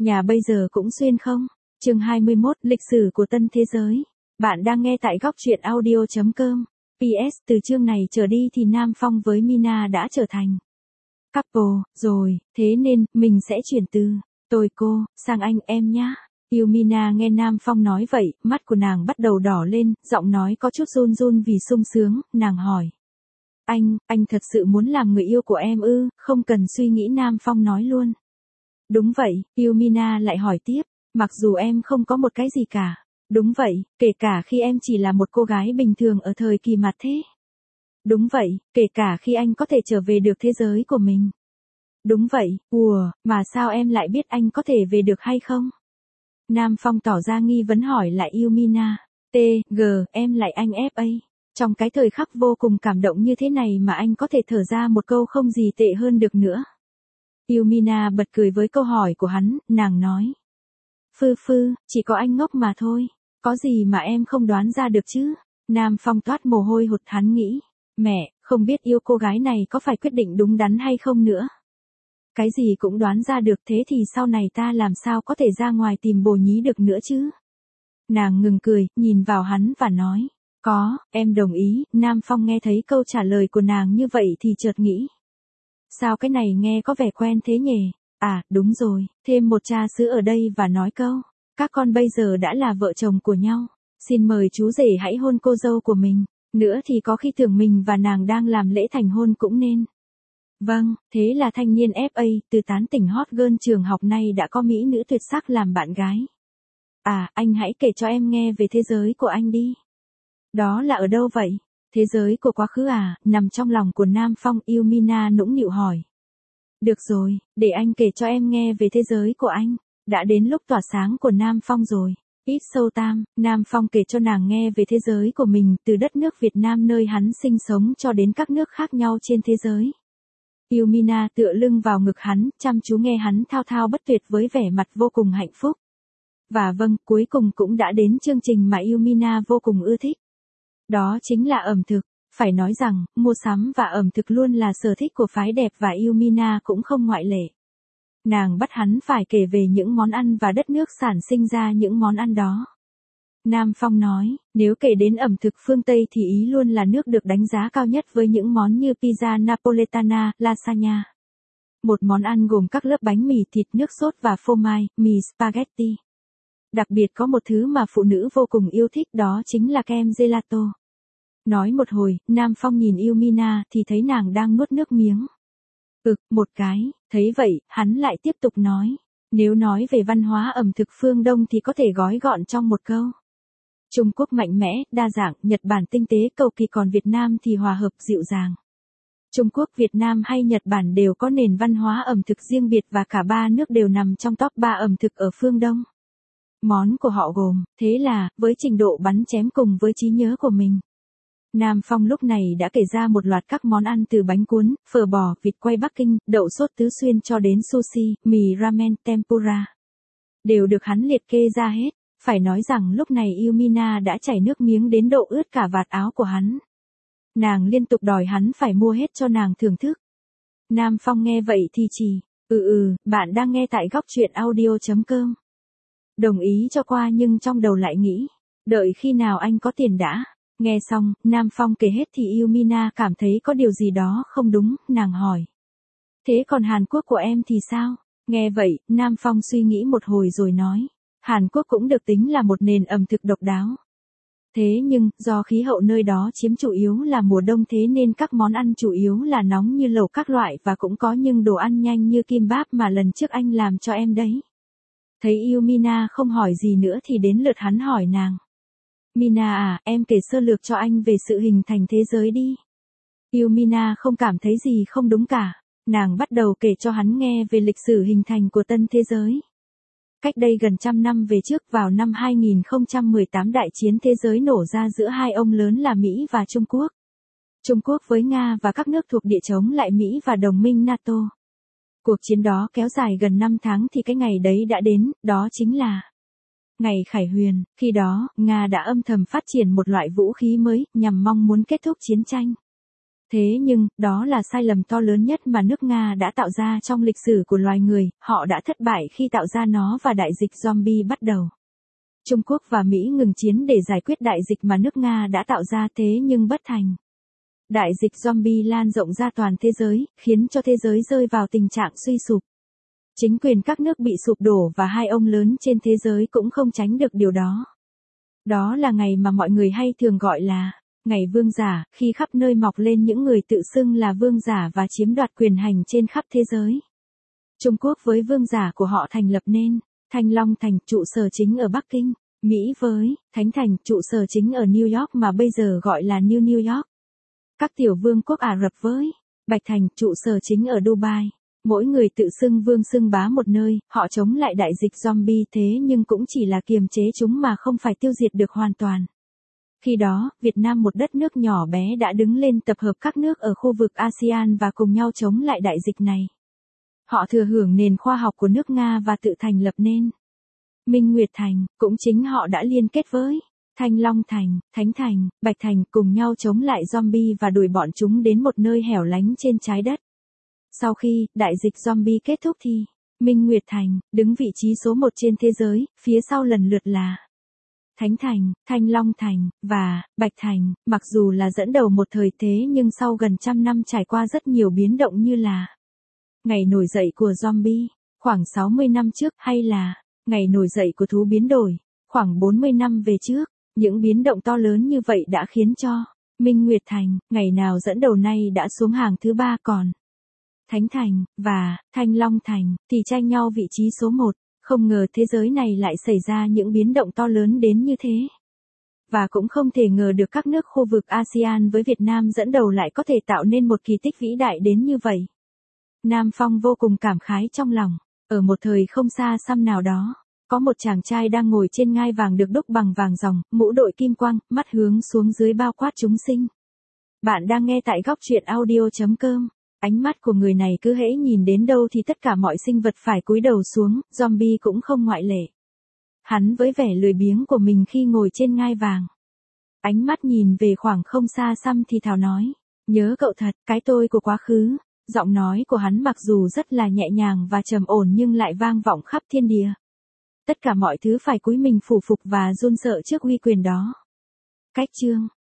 Nhà bây giờ cũng xuyên không? Chương 21, lịch sử của tân thế giới. Bạn đang nghe tại góc truyện audio.com. PS, từ chương này trở đi thì Nam Phong với Mina đã trở thành couple rồi, thế nên mình sẽ chuyển từ tôi cô sang anh em nhá. Yêu Mina nghe Nam Phong nói vậy, mắt của nàng bắt đầu đỏ lên, giọng nói có chút run run vì sung sướng, nàng hỏi. Anh thật sự muốn làm người yêu của em ư? Không cần suy nghĩ, Nam Phong nói luôn. Đúng vậy, Yêu Mina lại hỏi tiếp, mặc dù em không có một cái gì cả. Đúng vậy, kể cả khi em chỉ là một cô gái bình thường ở thời kỳ mặt thế. Đúng vậy, kể cả khi anh có thể trở về được thế giới của mình. Đúng vậy, mà sao em lại biết anh có thể về được hay không? Nam Phong tỏ ra nghi vấn hỏi lại Yêu Mina. Em lại anh FA. Trong cái thời khắc vô cùng cảm động như thế này mà anh có thể thở ra một câu không gì tệ hơn được nữa. Yêu Mina bật cười với câu hỏi của hắn, nàng nói. Chỉ có anh ngốc mà thôi. Có gì mà em không đoán ra được chứ? Nam Phong toát mồ hôi hột, hắn nghĩ. Mẹ, không biết yêu cô gái này có phải quyết định đúng đắn hay không nữa. Cái gì cũng đoán ra được, thế thì sau này ta làm sao có thể ra ngoài tìm bồ nhí được nữa chứ? Nàng ngừng cười, nhìn vào hắn và nói. Có, em đồng ý. Nam Phong nghe thấy câu trả lời của nàng như vậy thì chợt nghĩ. Sao cái này nghe có vẻ quen thế nhỉ? À, đúng rồi, thêm một trà sữa ở đây và nói câu. Các con bây giờ đã là vợ chồng của nhau. Xin mời chú rể hãy hôn cô dâu của mình. Nữa thì có khi tưởng mình và nàng đang làm lễ thành hôn cũng nên. Vâng, thế là thanh niên FA từ tán tỉnh hot girl trường học này đã có mỹ nữ tuyệt sắc làm bạn gái. À, anh hãy kể cho em nghe về thế giới của anh đi. Đó là ở đâu vậy? Thế giới của quá khứ à, nằm trong lòng của Nam Phong. Yêu Mina nũng nịu hỏi. Được rồi, để anh kể cho em nghe về thế giới của anh. Đã đến lúc tỏa sáng của Nam Phong rồi. Ít sâu tam, Nam Phong kể cho nàng nghe về thế giới của mình, từ đất nước Việt Nam nơi hắn sinh sống cho đến các nước khác nhau trên thế giới. Yêu Mina tựa lưng vào ngực hắn, chăm chú nghe hắn thao thao bất tuyệt với vẻ mặt vô cùng hạnh phúc. Và vâng, cuối cùng cũng đã đến chương trình mà Yêu Mina vô cùng ưa thích. Đó chính là ẩm thực. Phải nói rằng, mua sắm và ẩm thực luôn là sở thích của phái đẹp và Yêu Mina cũng không ngoại lệ. Nàng bắt hắn phải kể về những món ăn và đất nước sản sinh ra những món ăn đó. Nam Phong nói, nếu kể đến ẩm thực phương Tây thì Ý luôn là nước được đánh giá cao nhất với những món như pizza napoletana, lasagna. Một món ăn gồm các lớp bánh mì, thịt, nước sốt và phô mai, mì spaghetti. Đặc biệt có một thứ mà phụ nữ vô cùng yêu thích, đó chính là kem gelato. Nói một hồi, Nam Phong nhìn Yêu Mina thì thấy nàng đang nuốt nước miếng. Một cái, thấy vậy, hắn lại tiếp tục nói. Nếu nói về văn hóa ẩm thực phương Đông thì có thể gói gọn trong một câu. Trung Quốc mạnh mẽ, đa dạng, Nhật Bản tinh tế, cầu kỳ, còn Việt Nam thì hòa hợp, dịu dàng. Trung Quốc, Việt Nam hay Nhật Bản đều có nền văn hóa ẩm thực riêng biệt và cả ba nước đều nằm trong top 3 ẩm thực ở phương Đông. Món của họ gồm, thế là, với trình độ bắn chém cùng với trí nhớ của mình. Nam Phong lúc này đã kể ra một loạt các món ăn từ bánh cuốn, phở bò, vịt quay Bắc Kinh, đậu sốt tứ xuyên cho đến sushi, mì ramen, tempura. Đều được hắn liệt kê ra hết. Phải nói rằng lúc này Yêu Mina đã chảy nước miếng đến độ ướt cả vạt áo của hắn. Nàng liên tục đòi hắn phải mua hết cho nàng thưởng thức. Nam Phong nghe vậy thì chỉ, bạn đang nghe tại góc truyện audio.com. Đồng ý cho qua nhưng trong đầu lại nghĩ, đợi khi nào anh có tiền đã. Nghe xong, Nam Phong kể hết thì Yêu Mina cảm thấy có điều gì đó không đúng, nàng hỏi. Thế còn Hàn Quốc của em thì sao? Nghe vậy, Nam Phong suy nghĩ một hồi rồi nói. Hàn Quốc cũng được tính là một nền ẩm thực độc đáo. Thế nhưng, do khí hậu nơi đó chiếm chủ yếu là mùa đông thế nên các món ăn chủ yếu là nóng như lẩu các loại và cũng có những đồ ăn nhanh như kimbap mà lần trước anh làm cho em đấy. Thấy Yêu Mina không hỏi gì nữa thì đến lượt hắn hỏi nàng. Mina à, em kể sơ lược cho anh về sự hình thành thế giới đi. Yêu Mina không cảm thấy gì không đúng cả. Nàng bắt đầu kể cho hắn nghe về lịch sử hình thành của tân thế giới. Cách đây gần 100 năm về trước, vào năm 2018 đại chiến thế giới nổ ra giữa hai ông lớn là Mỹ và Trung Quốc. Trung Quốc với Nga và các nước thuộc địa chống lại Mỹ và đồng minh NATO. Cuộc chiến đó kéo dài gần 5 tháng thì cái ngày đấy đã đến, đó chính là ngày Khải Huyền. Khi đó, Nga đã âm thầm phát triển một loại vũ khí mới, nhằm mong muốn kết thúc chiến tranh. Thế nhưng, đó là sai lầm to lớn nhất mà nước Nga đã tạo ra trong lịch sử của loài người, họ đã thất bại khi tạo ra nó và đại dịch zombie bắt đầu. Trung Quốc và Mỹ ngừng chiến để giải quyết đại dịch mà nước Nga đã tạo ra thế nhưng bất thành. Đại dịch zombie lan rộng ra toàn thế giới, khiến cho thế giới rơi vào tình trạng suy sụp. Chính quyền các nước bị sụp đổ và hai ông lớn trên thế giới cũng không tránh được điều đó. Đó là ngày mà mọi người hay thường gọi là ngày vương giả, khi khắp nơi mọc lên những người tự xưng là vương giả và chiếm đoạt quyền hành trên khắp thế giới. Trung Quốc với vương giả của họ thành lập nên Thanh Long Thành, trụ sở chính ở Bắc Kinh, Mỹ với Thánh Thành, trụ sở chính ở New York mà bây giờ gọi là New York. Các tiểu vương quốc Ả Rập với Bạch Thành, trụ sở chính ở Dubai. Mỗi người tự xưng vương xưng bá một nơi, họ chống lại đại dịch zombie thế nhưng cũng chỉ là kiềm chế chúng mà không phải tiêu diệt được hoàn toàn. Khi đó, Việt Nam một đất nước nhỏ bé đã đứng lên tập hợp các nước ở khu vực ASEAN và cùng nhau chống lại đại dịch này. Họ thừa hưởng nền khoa học của nước Nga và tự thành lập nên Minh Nguyệt Thành, cũng chính họ đã liên kết với Thanh Long Thành, Thánh Thành, Bạch Thành cùng nhau chống lại zombie và đuổi bọn chúng đến một nơi hẻo lánh trên trái đất. Sau khi đại dịch zombie kết thúc thì Minh Nguyệt Thành đứng vị trí số 1 trên thế giới, phía sau lần lượt là Thánh Thành, Thanh Long Thành, và Bạch Thành, mặc dù là dẫn đầu một thời thế nhưng sau gần trăm năm trải qua rất nhiều biến động như là ngày nổi dậy của zombie, khoảng 60 năm trước, hay là ngày nổi dậy của thú biến đổi, khoảng 40 năm về trước. Những biến động to lớn như vậy đã khiến cho Minh Nguyệt Thành, ngày nào dẫn đầu nay đã xuống hàng thứ 3, còn Thánh Thành và Thanh Long Thành thì tranh nhau vị trí số 1. Không ngờ thế giới này lại xảy ra những biến động to lớn đến như thế. Và cũng không thể ngờ được các nước khu vực ASEAN với Việt Nam dẫn đầu lại có thể tạo nên một kỳ tích vĩ đại đến như vậy. Nam Phong vô cùng cảm khái trong lòng. Ở một thời không xa xăm nào đó, có một chàng trai đang ngồi trên ngai vàng được đúc bằng vàng ròng, mũ đội kim quang, mắt hướng xuống dưới bao quát chúng sinh. Bạn đang nghe tại góc truyện audio.com. Ánh mắt của người này cứ hễ nhìn đến đâu thì tất cả mọi sinh vật phải cúi đầu xuống, zombie cũng không ngoại lệ. Hắn với vẻ lười biếng của mình khi ngồi trên ngai vàng. Ánh mắt nhìn về khoảng không xa xăm thì thào nói, nhớ cậu thật, cái tôi của quá khứ. Giọng nói của hắn mặc dù rất là nhẹ nhàng và trầm ổn nhưng lại vang vọng khắp thiên địa. Tất cả mọi thứ phải cúi mình phủ phục và run sợ trước uy quyền đó. Cách chương